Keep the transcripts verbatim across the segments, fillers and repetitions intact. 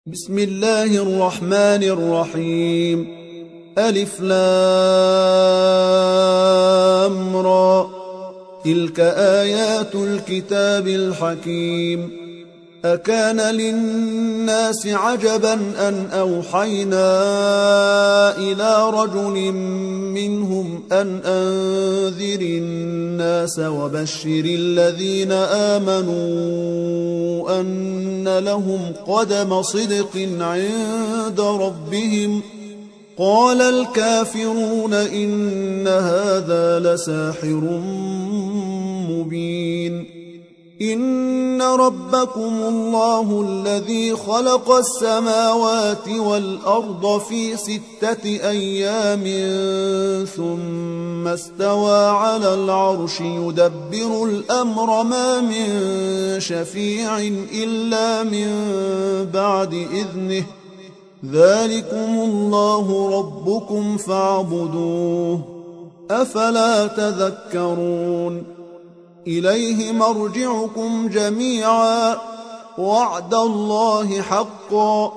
بسم الله الرحمن الرحيم. ألف لام را. تلك آيات الكتاب الحكيم. أكان للناس عجبا أن أوحينا إلى رجل منهم أن أنذر الناس وبشر الذين آمنوا أن لهم قدم صدق عند ربهم. قال الكافرون إن هذا لساحر مبين. إن ربكم الله الذي خلق السماوات والأرض في ستة أيام ثم استوى على العرش يدبر الأمر ما من شفيع إلا من بعد إذنه. ذلكم الله ربكم فاعبدوه أفلا تذكرون. إليه مرجعكم جميعا وعد الله حقا.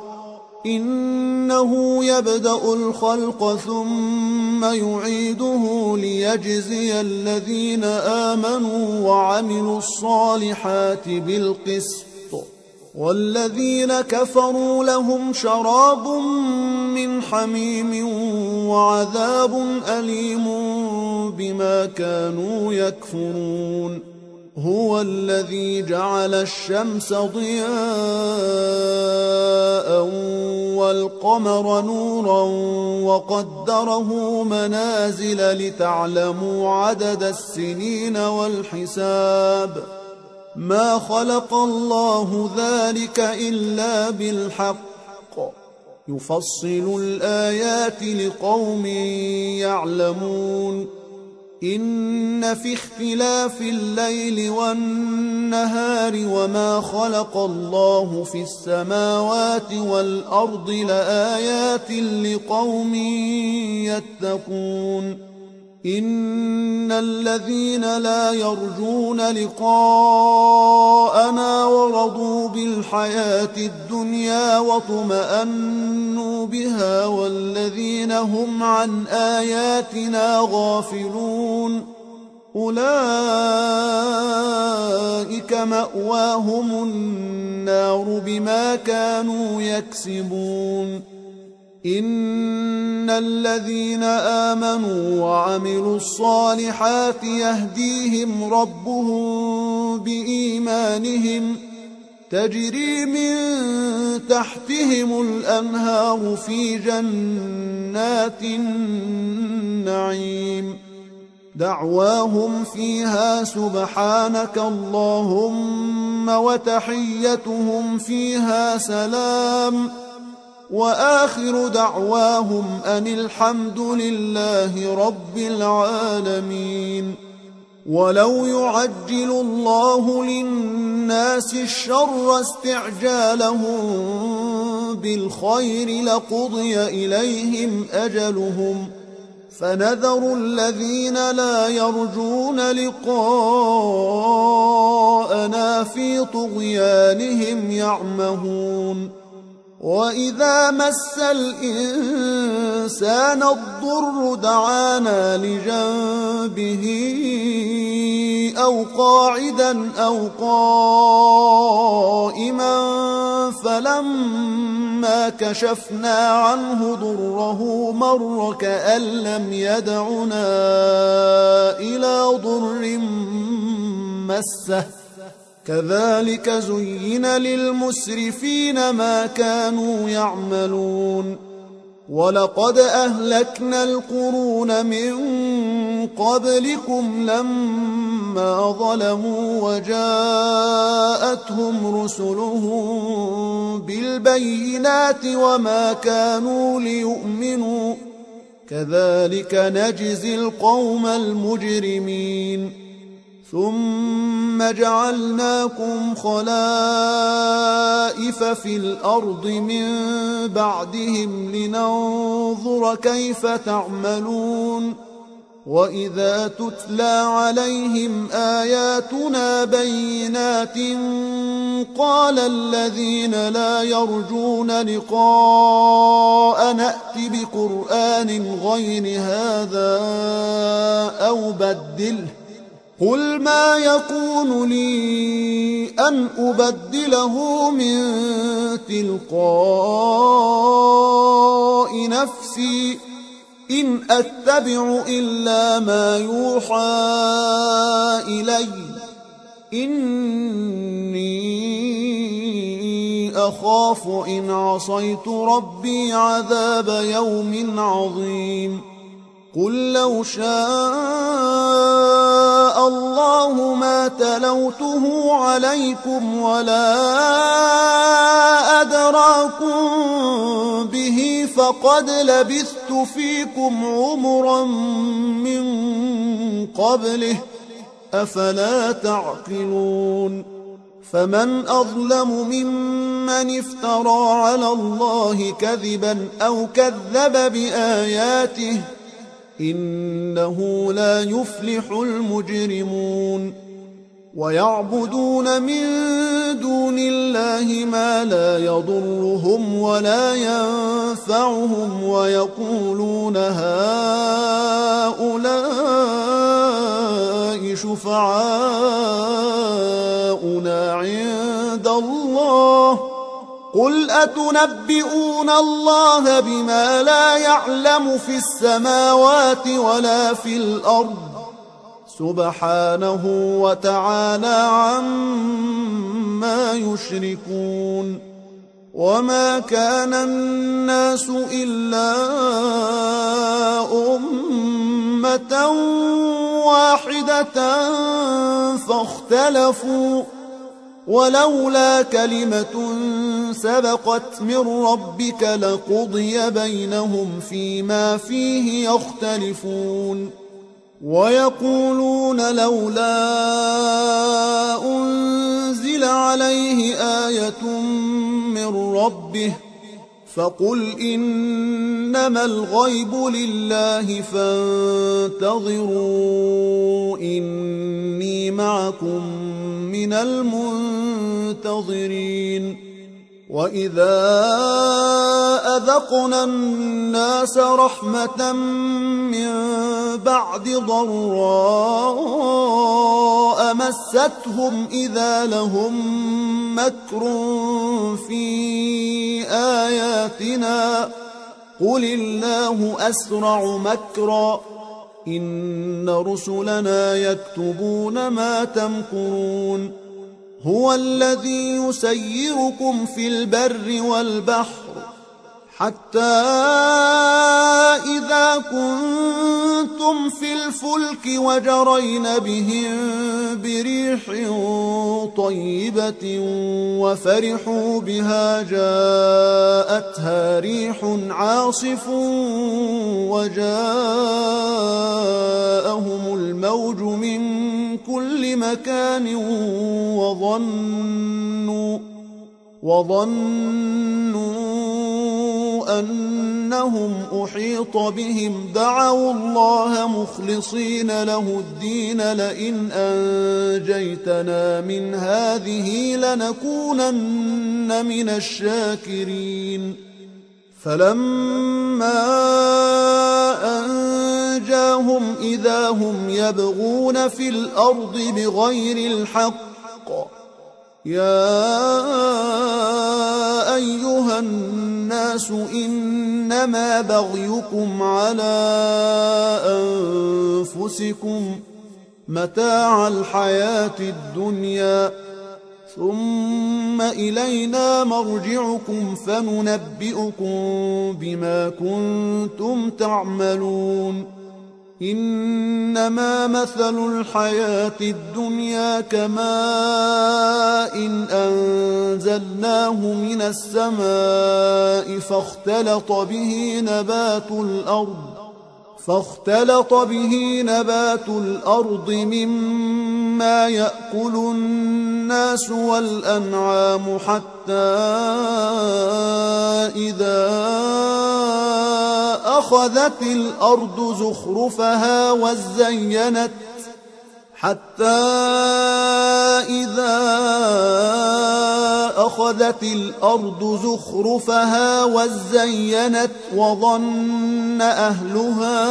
إنه يبدأ الخلق ثم يعيده ليجزي الذين آمنوا وعملوا الصالحات بالقسط، والذين كفروا لهم شراب من حميم وعذاب أليم بما كانوا يكفرون. هو الذي جعل الشمس ضياء والقمر نورا وقدره منازل لتعلموا عدد السنين والحساب. ما خلق الله ذلك إلا بالحق يفصل الآيات لقوم يعلمون. إن في اختلاف الليل والنهار وما خلق الله في السماوات والأرض لآيات لقوم يتقون. إن الذين لا يرجون لقاءنا ورضوا بالحياة الدنيا واطمأنوا بها والذين هم عن آياتنا غافلون أولئك مأواهم النار بما كانوا يكسبون. إن الذين آمنوا وعملوا الصالحات يهديهم ربهم بإيمانهم تجري من تحتهم الأنهار في جنات النعيم. دعواهم فيها سبحانك اللهم وتحيتهم فيها سلام وآخر دعواهم أن الحمد لله رب العالمين. ولو يعجل الله للناس الشر استعجالهم بالخير لقضي إليهم أجلهم فنذر الذين لا يرجون لقاءنا في طغيانهم يعمهون. وإذا مس الإنسان الضر دعانا لجنبه أو قاعدا أو قائما فلما كشفنا عنه ضره مر كأن لم يدعنا إلى ضر مسه. كذلك زين للمسرفين ما كانوا يعملون. ولقد أهلكنا القرون من قبلكم لما ظلموا وجاءتهم رسلهم بالبينات وما كانوا ليؤمنوا كذلك نجزي القوم المجرمين. ثم جعلناكم خلائف في الأرض من بعدهم لننظر كيف تعملون. وإذا تتلى عليهم آياتنا بينات قال الذين لا يرجون لقاء نأت بقرآن غير هذا أو بدله قل ما يكون لي أن أبدله من تلقاء نفسي إن أتبع إلا ما يوحى إلي إني أخاف إن عصيت ربي عذاب يوم عظيم قل لو شاء الله ما تلوته عليكم ولا أدراكم به فقد لبثت فيكم عمرا من قبله أفلا تعقلون فمن أظلم ممن افترى على الله كذبا أو كذب بآياته إنه لا يفلح المجرمون ويعبدون من دون الله ما لا يضرهم ولا ينفعهم ويقولون هؤلاء شفعاؤنا عند الله قل أتنبئون الله بما لا يعلم في السماوات ولا في الأرض سبحانه وتعالى عما يشركون وما كان الناس إلا أمة واحدة فاختلفوا ولولا كلمة سبقت من ربك لقضي بينهم فيما فيه يختلفون ويقولون لولا أنزل عليه آية من ربه فقل إنما الغيب لله فانتظروا إني معكم من المنتظرين وإذا أذقنا الناس رحمة من بعد ضراء مستهم إذا لهم مكر في آياتنا قل الله أسرع مكرا إن رسلنا يكتبون ما تمكرون هو الذي يسيركم في البر والبحر حتى إذا كنتم في الفلك وجرين بهم بريح طيبة وفرحوا بها جاءتها ريح عاصف وجاءهم الموج من كل مكان وظنوا وظنوا أنهم أحيط بهم دعوا الله مخلصين له الدين لئن أنجيتنا من هذه لنكونن من الشاكرين فلما أنجاهم إذا هم يبغون في الأرض بغير الحق يا أيها الناس إنما بغيكم على أنفسكم متاع الحياة الدنيا ثم إلينا مرجعكم فننبئكم بما كنتم تعملون إنما مثل الحياة الدنيا كماء إن أنزلناه من السماء فاختلط به نبات الأرض فاختلط به نبات الأرض مما يأكل الناس والأنعام حتى إذا أخذت الأرض زخرفها وزينت حتى إذا أخذت الأرض زخرفها وزينت وظن أهلها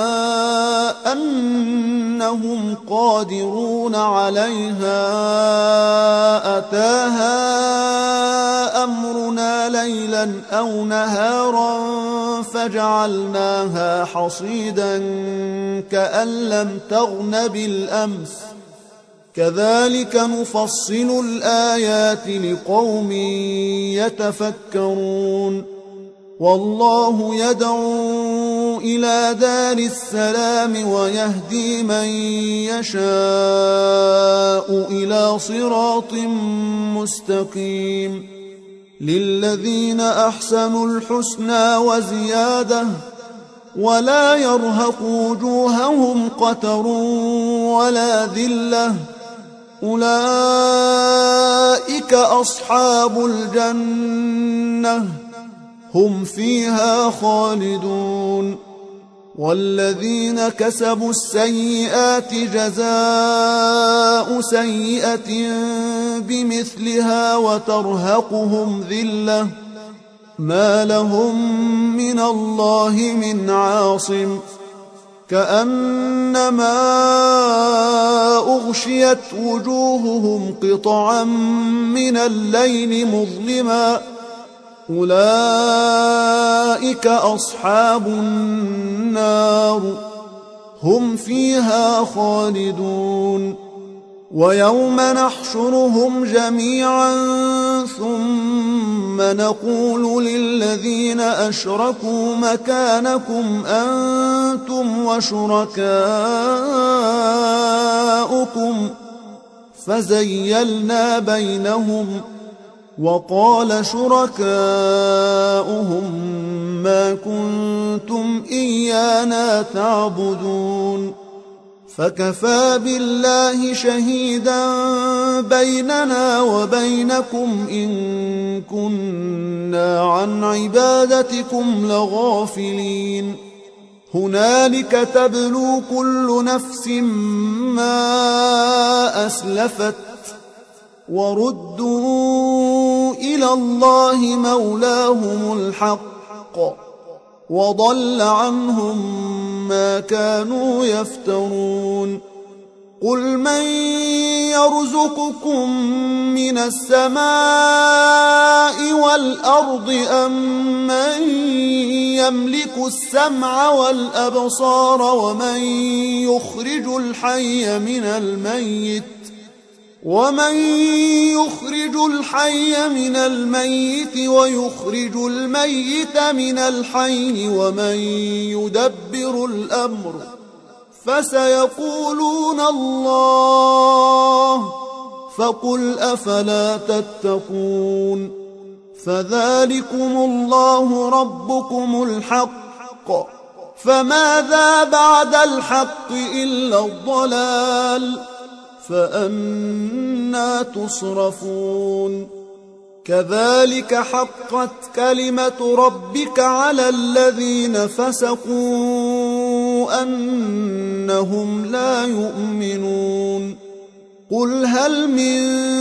أنهم قادرون عليها أتاها أمرنا ليلا أو نهارا فجعلناها حصيدا كأن لم تغن بالأمس كذلك نفصل الآيات لقوم يتفكرون والله يدعو إلى دار السلام ويهدي من يشاء إلى صراط مستقيم للذين أحسنوا الحسنى وزيادة ولا يرهق وجوههم قتر ولا ذلة أولئك أصحاب الجنة هم فيها خالدون والذين كسبوا السيئات جزاء سيئة بمثلها وترهقهم ذلة ما لهم من الله من عاصم كأنما أغشيت وجوههم قطعا من الليل مظلما أولئك أصحاب النار هم فيها خالدون ويوم نحشرهم جميعا ثم نقول للذين أشركوا مكانكم أنتم وشركاؤكم فزيلنا بينهم وقال شركاؤهم ما كنتم إيانا تعبدون فكفى بالله شهيدا بيننا وبينكم إن كنا عن عبادتكم لغافلين هنالك تبلو كل نفس ما أسلفت وردوا إلى الله مولاهم الحق وضل عنهم ما كانوا يفترون قل من يرزقكم من السماء والأرض أم من يملك السمع والأبصار ومن يخرج الحي من الميت ومن يخرج الحي من الميت ويخرج الميت من الحي ومن يدبر الأمر فسيقولون الله فقل أفلا تتقون فذلكم الله ربكم الحق فماذا بعد الحق إلا الضلال فأنى تصرفون كذلك حقت كلمة ربك على الذين فسقوا أنهم لا يؤمنون قل هل من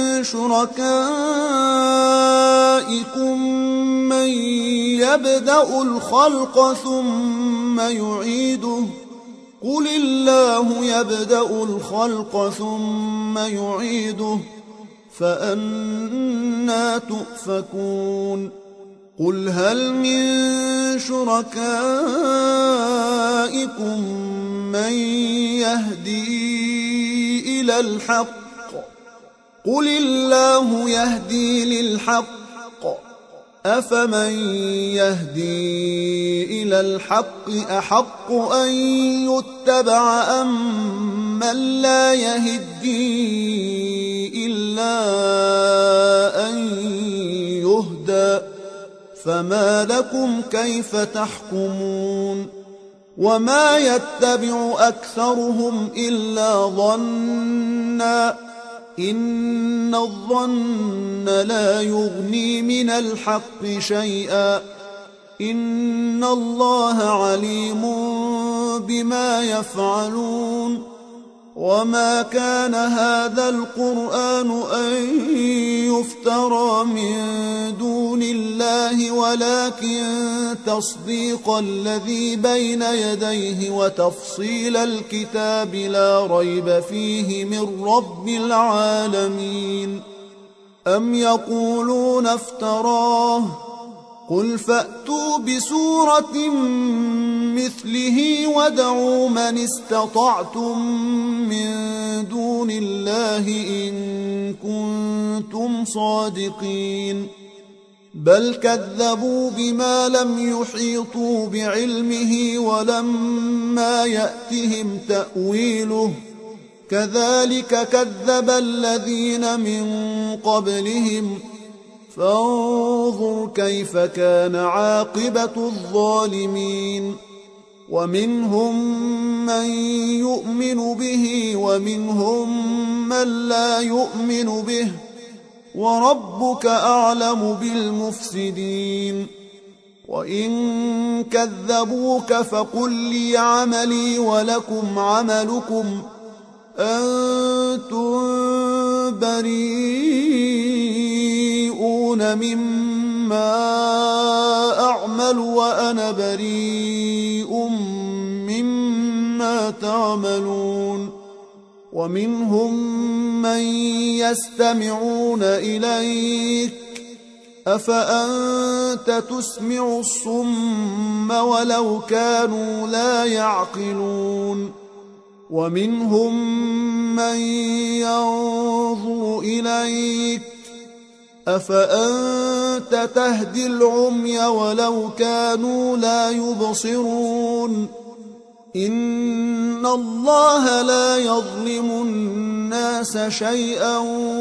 شركائكم من يبدأ الخلق ثم يعيده قل الله يبدأ الخلق ثم يعيده فأنى تؤفكون قل هل من شركائكم من يهدي إلى الحق قل الله يهدي للحق أفمن يهدي إلى الحق أحق أن يتبع أم من لا يهدي إلا أن يهدى فما لكم كيف تحكمون وما يتبع أكثرهم إلا ظنّا إن الظن لا يغني من الحق شيئا إن الله عليم بما يفعلون. وما كان هذا القرآن أن يفترى من دون الله ولكن تصديق الذي بين يديه وتفصيل الكتاب لا ريب فيه من رب العالمين. أم يقولون افتراه قل فأتوا بسورة مثله وادعوا من استطعتم من دون الله إن كنتم صادقين. بل كذبوا بما لم يحيطوا بعلمه ولما يأتهم تأويله كذلك كذب الذين من قبلهم فانظر كيف كان عاقبة الظالمين. ومنهم من يؤمن به ومنهم من لا يؤمن به وربك أعلم بالمفسدين. وإن كذبوك فقل لي عملي ولكم عملكم أنتم بريئون مما أعمل وأنا بريء مما تعملون. ومنهم من يستمعون إليك أفأنت تسمع الصم ولو كانوا لا يعقلون. ومنهم من ينظر إليك أفأنت تهدي العمي ولو كانوا لا يبصرون. إن الله لا يظلم الناس شيئا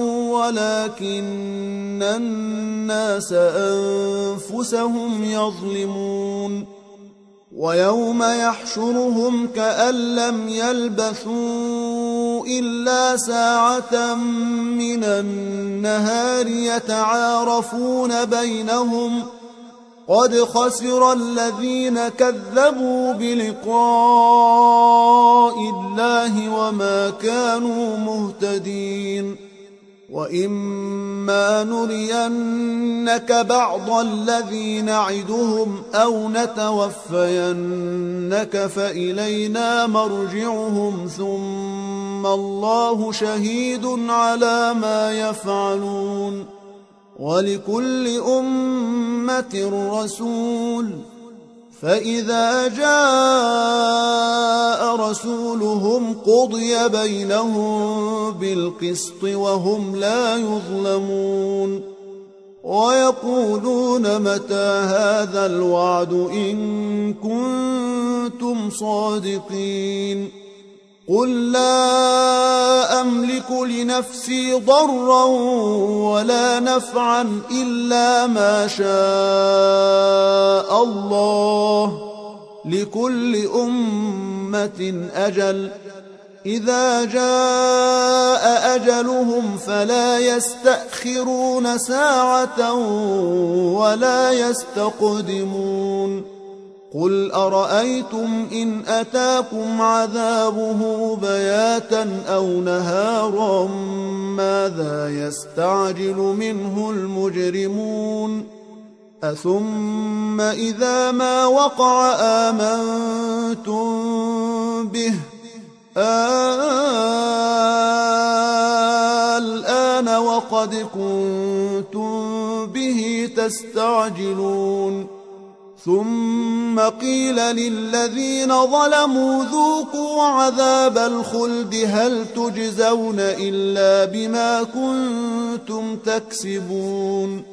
ولكن الناس أنفسهم يظلمون. ويوم يحشرهم كأن لم يلبثوا إلا ساعة من النهار يتعارفون بينهم قد خسر الذين كذبوا بلقاء الله وما كانوا مهتدين. وإما نرينك بعض الذي نعدهم أو نتوفينك فإلينا مرجعهم ثم الله شهيد على ما يفعلون. ولكل أمة رسول فإذا جاء رسولهم قضي بينهم بالقسط وهم لا يظلمون. ويقولون متى هذا الوعد إن كنتم صادقين. قل لا أملك لنفسي ضرا ولا نفعا إلا ما شاء الله لكل أمة أجل إذا جاء أجلهم فلا يستأخرون ساعة ولا يستقدمون. قل أرأيتم إن أتاكم عذابه بياتا أو نهارا ماذا يستعجل منه المجرمون. أثم إذا ما وقع آمنتم به الآن وقد كنتم به تستعجلون. ثم قيل للذين ظلموا ذوقوا عذاب الخلد هل تجزون إلا بما كنتم تكسبون.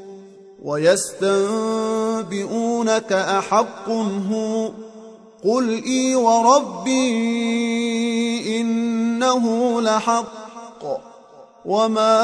ويستنبئونك أحق هو قل إي وربي إنه لحق وما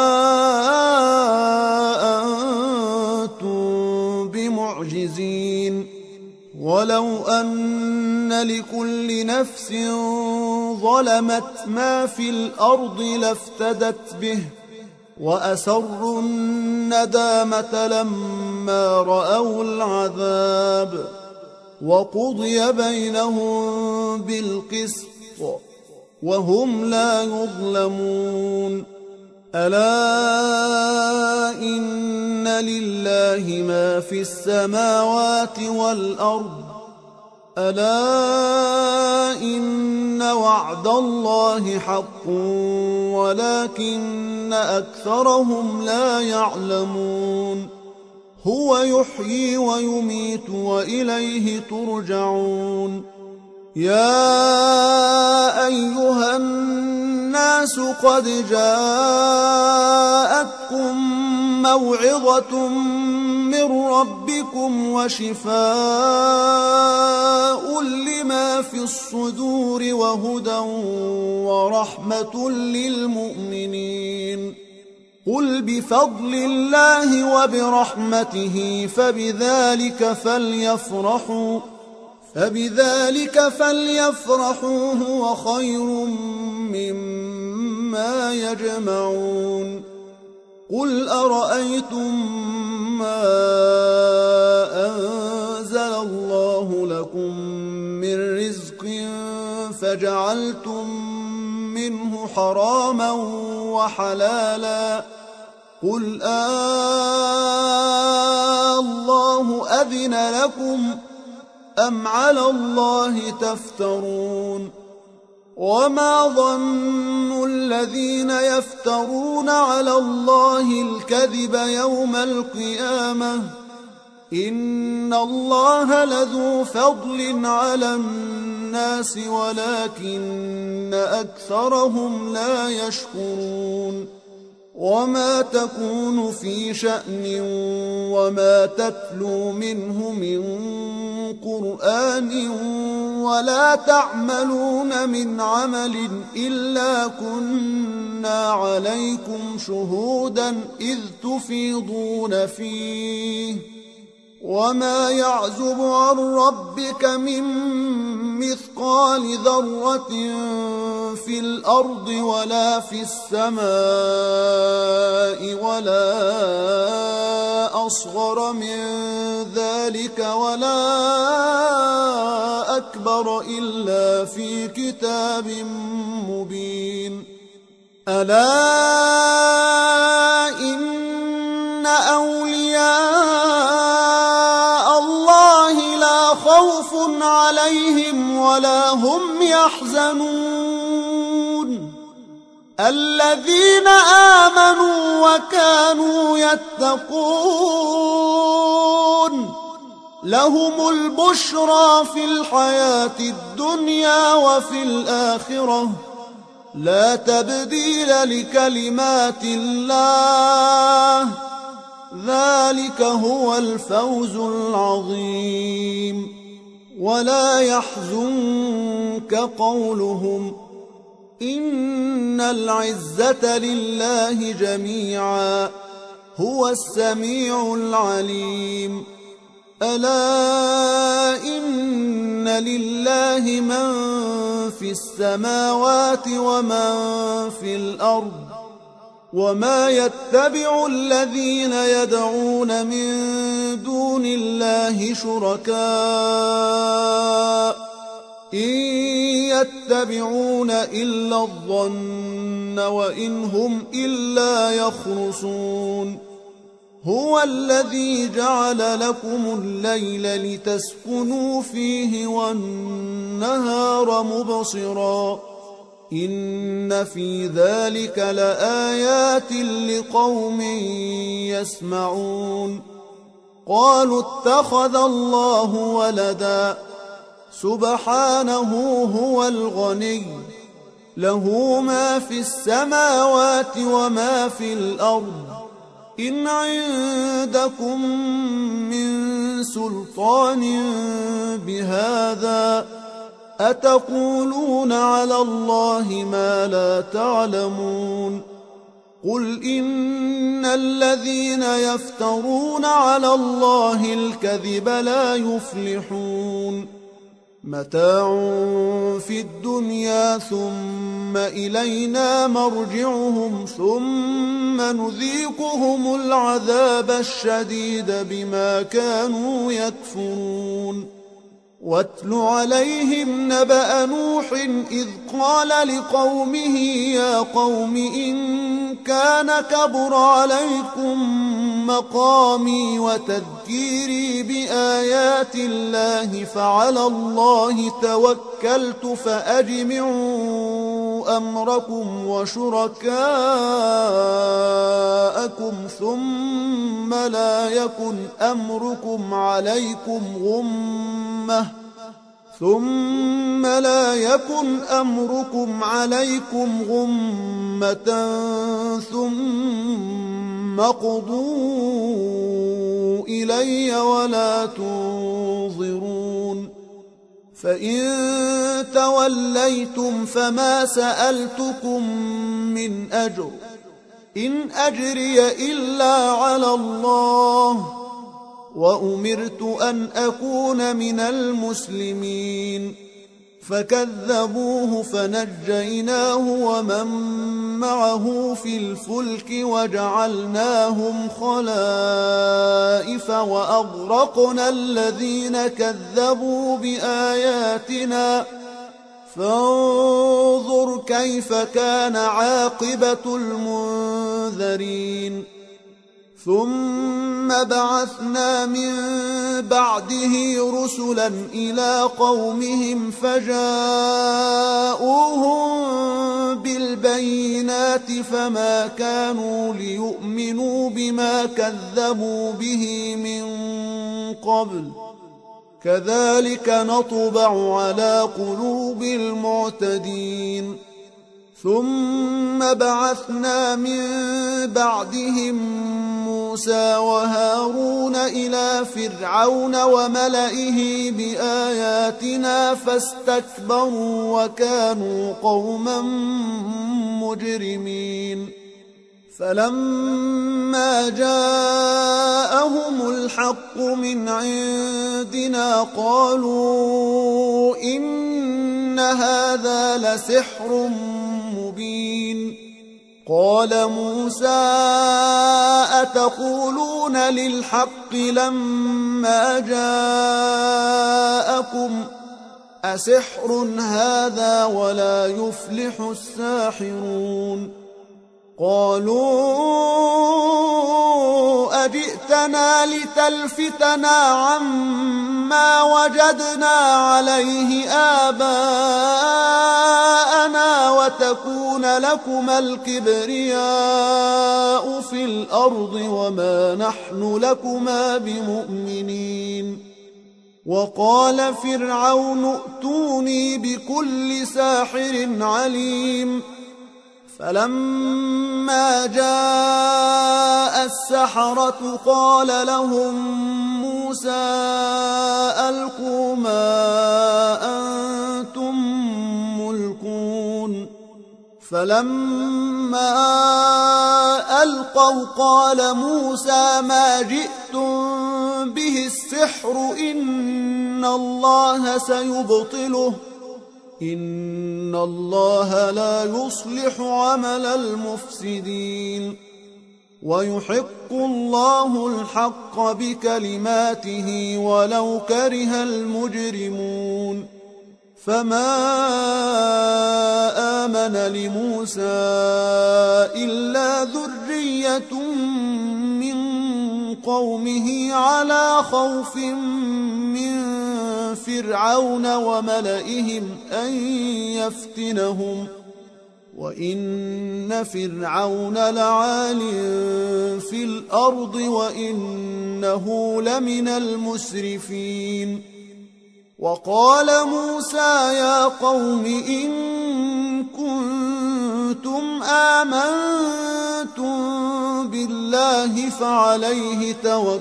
أنتم بمعجزين. ولو أن لكل نفس ظلمت ما في الأرض لافتدت به وأسروا الندامة لما رأوا العذاب وقضي بينهم بالقسط وهم لا يظلمون ألا إن لله ما في السماوات والأرض ألا إن وعد الله حق ولكن أكثرهم لا يعلمون هو يحيي ويميت وإليه ترجعون يا أيها الناس قد جاءتكم موعظة من ربكم وشفاء لما في الصدور وهدى ورحمة للمؤمنين قل بفضل الله وبرحمته فبذلك فليفرحوا فبذلك فليفرحوا هو خير مما يجمعون قل أرأيتم ما أنزل الله لكم من رزق فجعلتم منه حراما وحلالا قل آه الله أذن لكم أم على الله تفترون وما ظن الذين يفترون على الله الكذب يوم القيامة إن الله لذو فضل على الناس ولكن أكثرهم لا يشكرون وما تكون في شأن وما تتلو منه من قرآن ولا تعملون من عمل إلا كنا عليكم شهودا إذ تفيضون فيه وما يعزب عن ربك من مثقال ذرة في الأرض ولا في السماء ولا أصغر من ذلك ولا أكبر إلا في كتاب مبين ألا إن أولياء الله لا خوف عليهم ولا هم يحزنون الذين آمنوا وكانوا يتقون لهم البشرى في الحياة الدنيا وفي الآخرة لا تبديل لكلمات الله ذلك هو الفوز العظيم ولا يحزنك قولهم إن العزة لله جميعا هو السميع العليم ألا إن لله من في السماوات ومن في الأرض وما يتبع الذين يدعون من دون الله شركاء إن يتبعون إلا الظن وإن هم إلا يخرصون هو الذي جعل لكم الليل لتسكنوا فيه والنهار مبصرا إن في ذلك لآيات لقوم يسمعون قالوا اتخذ الله ولدا سبحانه هو الغني له ما في السماوات وما في الأرض إن عندكم من سلطان بهذا أتقولون على الله ما لا تعلمون قل إن الذين يفترون على الله الكذب لا يفلحون متاع في الدنيا ثم إلينا مرجعهم ثم نذيقهم العذاب الشديد بما كانوا يكفرون واتل عليهم نبأ نوح إذ قال لقومه يا قوم إن كان كبر عليكم مقامي وتذكيري بآيات الله فعلى الله توكلت فأجمعوا أمركم وشركاءكم ثم لا يكن أمركم عليكم غمة ثم لا يكن أمركم عليكم غمة ثم اقضوا إلي ولا تنظرون فإن توليتم فما سألتكم من أجر إن أجري إلا على الله وأمرت أن أكون من المسلمين فكذبوه فنجيناه ومن معه في الفلك وجعلناهم خلائف وأغرقنا الذين كذبوا بآياتنا فانظر كيف كان عاقبة المنذرين ثم بعثنا من بعده رسلا إلى قومهم فجاءوهم بالبينات فما كانوا ليؤمنوا بما كذبوا به من قبل كذلك نطبع على قلوب المعتدين ثم بعثنا من بعدهم موسى وهارون إلى فرعون وملئه بآياتنا فاستكبروا وكانوا قوما مجرمين فلما جاءهم الحق من عندنا قالوا إن هذا لسحر مبين قال موسى أتقولون للحق لما جاءكم أسحر هذا ولا يفلح الساحرون قالوا أجئتنا لتلفتنا عما وجدنا عليه آباءنا وتكون لكما الكبرياء في الأرض وما نحن لكما بمؤمنين وقال فرعون ائتوني بكل ساحر عليم فلما جاء السحرة قال لهم موسى ألقوا ما أنتم ملقون فلما ألقوا قال موسى ما جئتم به السحر إن الله سيبطله إن الله لا يصلح عمل المفسدين ويحق الله الحق بكلماته ولو كره المجرمون فما آمن لموسى إلا ذرية من قومه على خوف من فرعون وملئهم أن يفتنهم وإن فرعون لعال في الأرض وإنه لمن المسرفين وقال موسى يا قوم إن كنتم آمنتم بالله فعليه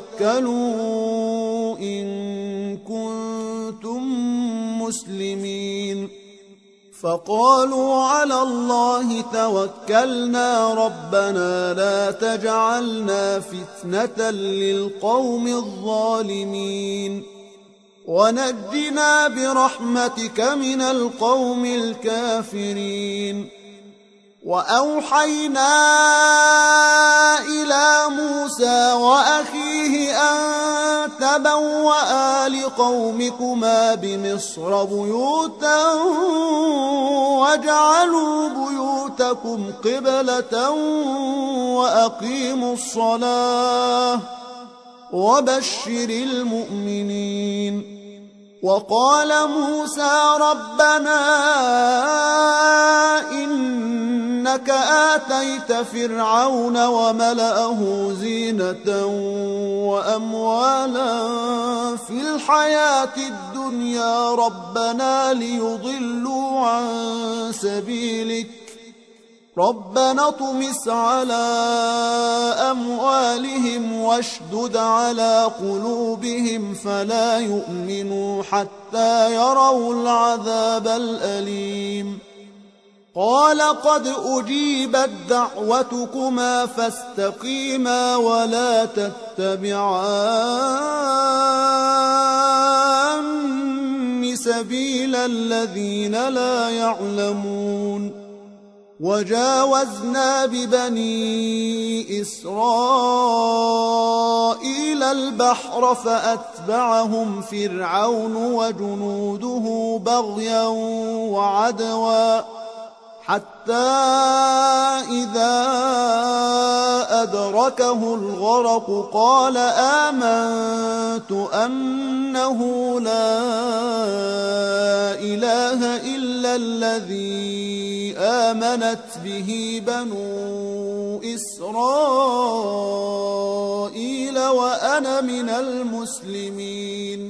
توكلوا إن كنتم مسلمين فقالوا على الله توكلنا ربنا لا تجعلنا فتنة للقوم الظالمين ونجنا برحمتك من القوم الكافرين. وأوحينا إلى موسى وأخيه أن تبوأ لقومكما بمصر بيوتا واجعلوا بيوتكم قبلة وأقيموا الصلاة وبشر المؤمنين. وقال موسى ربنا إنك آتيت فرعون وملأه زينة وأموالا في الحياة الدنيا ربنا ليضلوا عن سبيلك ربنا اطمس على أموالهم واشدد على قلوبهم فلا يؤمنوا حتى يروا العذاب الأليم. قال قد أجيبت دعوتكما فاستقيما ولا تتبعان سبيل الذين لا يعلمون. وجاوزنا ببني إسرائيل البحر فأتبعهم فرعون وجنوده بغيا وعدوا حتى إذا أدركه الغرق قال آمنت أنه لا إله إلا الذي آمنت به بنو إسرائيل وأنا من المسلمين.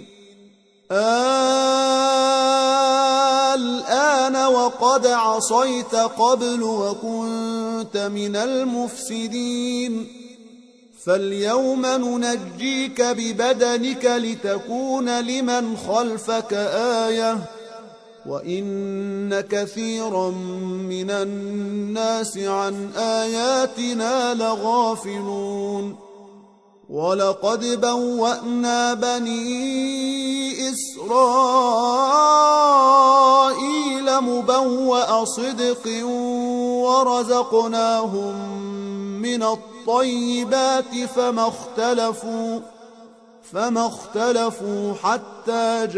الآن وقد عصيت قبل وكنت من المفسدين فاليوم ننجيك ببدنك لتكون لمن خلفك آية وإن كثيرا من الناس عن آياتنا لغافلون. ولقد بوأنا بني إسرائيل مبوأ صدق ورزقناهم من الطيبات فما اختلفوا فما اختلفوا حتى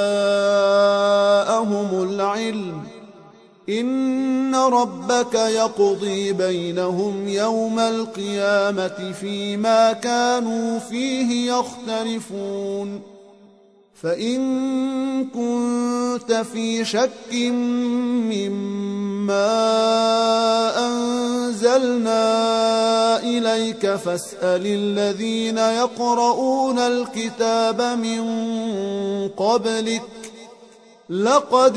جاءهم العلم إن ربك يقضي بينهم يوم القيامة فيما كانوا فيه يختلفون. فإن كنت في شك مما أنزلنا إليك فاسأل الذين يقرؤون الكتاب من قبلك لقد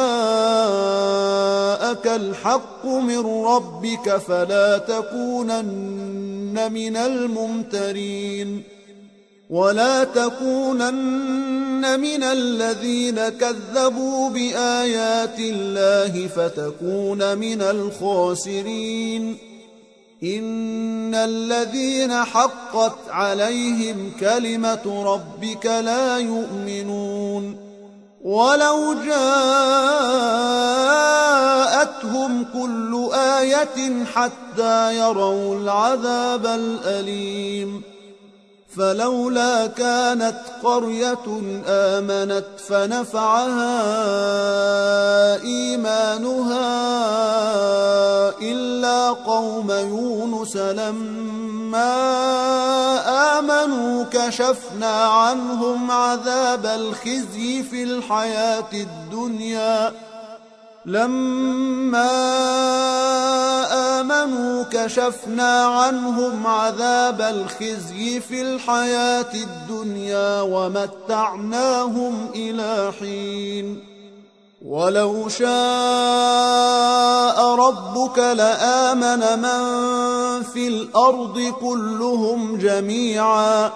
جاءك الحق من ربك فلا تكونن من الممترين ولا تكونن من الذين كذبوا بآيات الله فتكون من الخاسرين. إن الذين حقت عليهم كلمة ربك لا يؤمنون ولو جاءتهم كل آية حتى يروا العذاب الأليم. فلولا كانت قرية آمنت فنفعها إيمانها إلا قوم يونس لما آمنوا كشفنا عنهم عذاب الخزي في الحياة الدنيا لما آمنوا كشفنا عنهم عذاب الخزي في الحياة الدنيا ومتعناهم إلى حين. ولو شاء ربك لآمن من في الأرض كلهم جميعا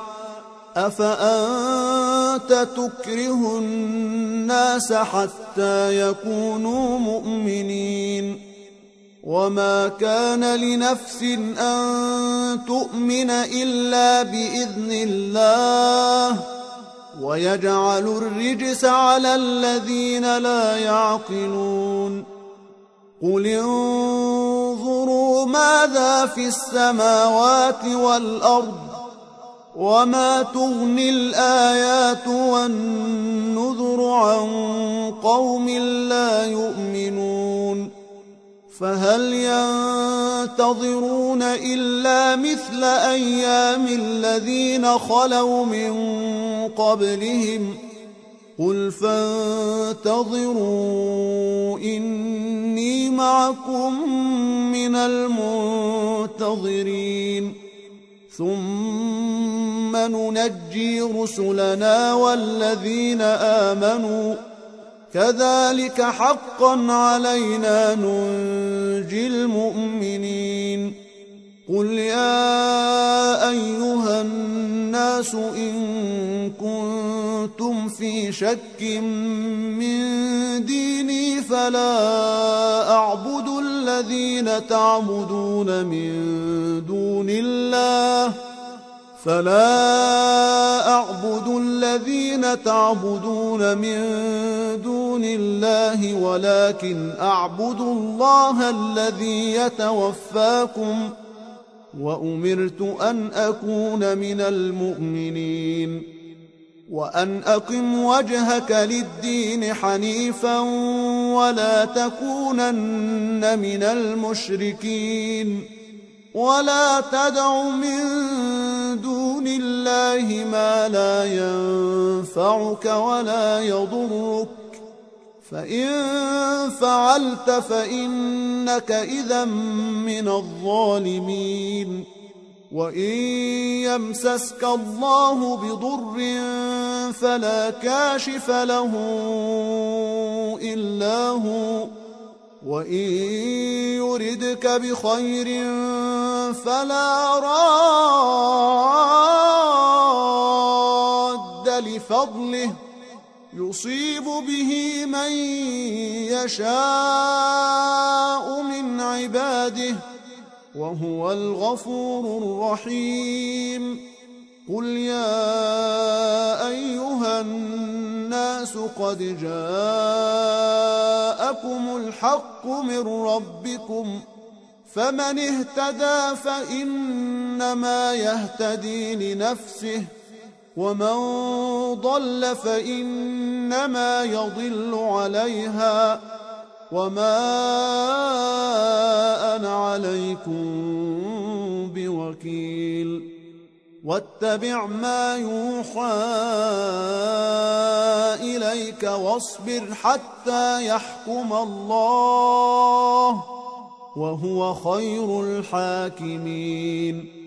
أفأنت تكره الناس حتى يكونوا مؤمنين وما كان لنفس أن تؤمن إلا بإذن الله ويجعل الرجس على الذين لا يعقلون قل انظروا ماذا في السماوات والأرض وما تغني الآيات والنذر عن قوم لا يؤمنون فهل ينتظرون إلا مثل أيام الذين خلوا من قبلهم قل فانتظروا إني معكم من المنتظرين ثم ننجي رسلنا والذين آمنوا كذلك حقا علينا ننجي المؤمنين قل يا أيها الناس إن كنتم في شك من ديني فلا أعبد الذين تعبدون من دون الله فلا أعبد الذين تعبدون من دون الله ولكن أعبد الله الذي يتوفاكم وأمرت أن أكون من المؤمنين وأن أقم وجهك للدين حنيفا ولا تكونن من المشركين ولا تدع من دون الله ما لا ينفعك ولا يضرك فإن فعلت فإنك إذا من الظالمين وإن يمسسك الله بضر فلا كاشف له إلا هو وإن يردك بخير فلا راد لفضله يصيب به من يشاء من عباده وهو الغفور الرحيم قل يا أيها الناس قد جاءكم الحق من ربكم فمن اهتدى فإنما يهتدي لنفسه ومن ضل فإنما يضل عليها وما أنا عليكم بوكيل واتبع ما يوحى إليك واصبر حتى يحكم الله وهو خير الحاكمين